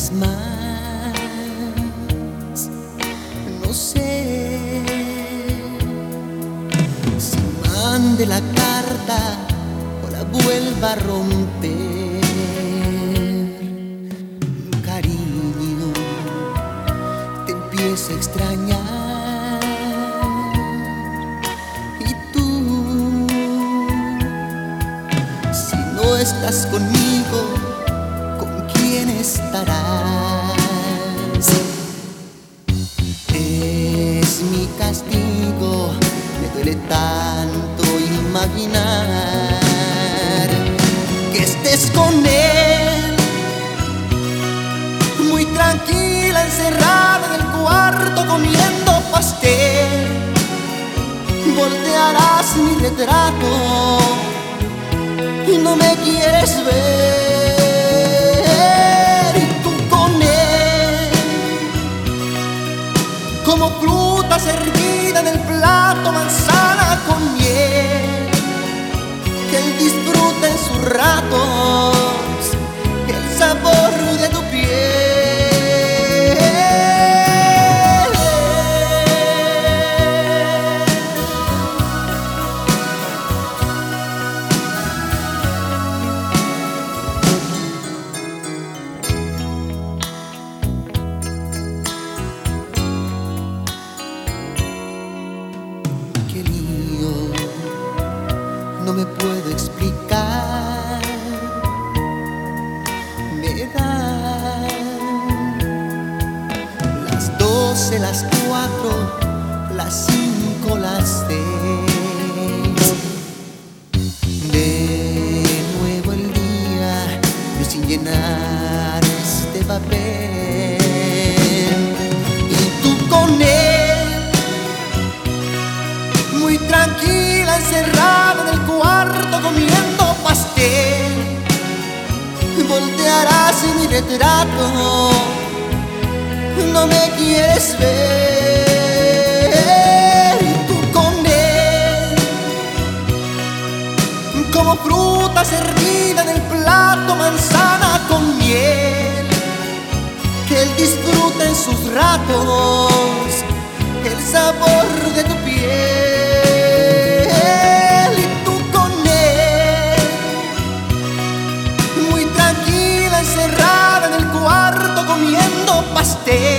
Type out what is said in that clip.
vez más. No sé si mande la carta o la vuelva a romper. Cariño, te empiezo a extrañar. Y tú, si no estás conmigo, ¿con quién estarás? Es mi castigo, me duele tanto imaginar que estés con él, muy tranquila, encerrada en el cuarto comiendo pastel. Voltearás mi retrato y no me quieres ver. Y tú con él, como fruta servida en el plato, manzana con miel, que él disfrute en sus ratos el sabor de tu piel. Qué lío, no me puedo explicar. Me dan las 12, las 4, las 5, las 6. De nuevo el día, yo sin llenar este papel. Y tú con él, muy tranquila, encerrada en el cuarto comiendo pastel. Voltearás mi retrato, no me quieres ver. Y tú con él, como fruta servida en el plato, manzana con miel, que él disfruta en sus ratos el sabor de tu piel. Y tú con él, muy tranquila, encerrada en el cuarto comiendo pastel.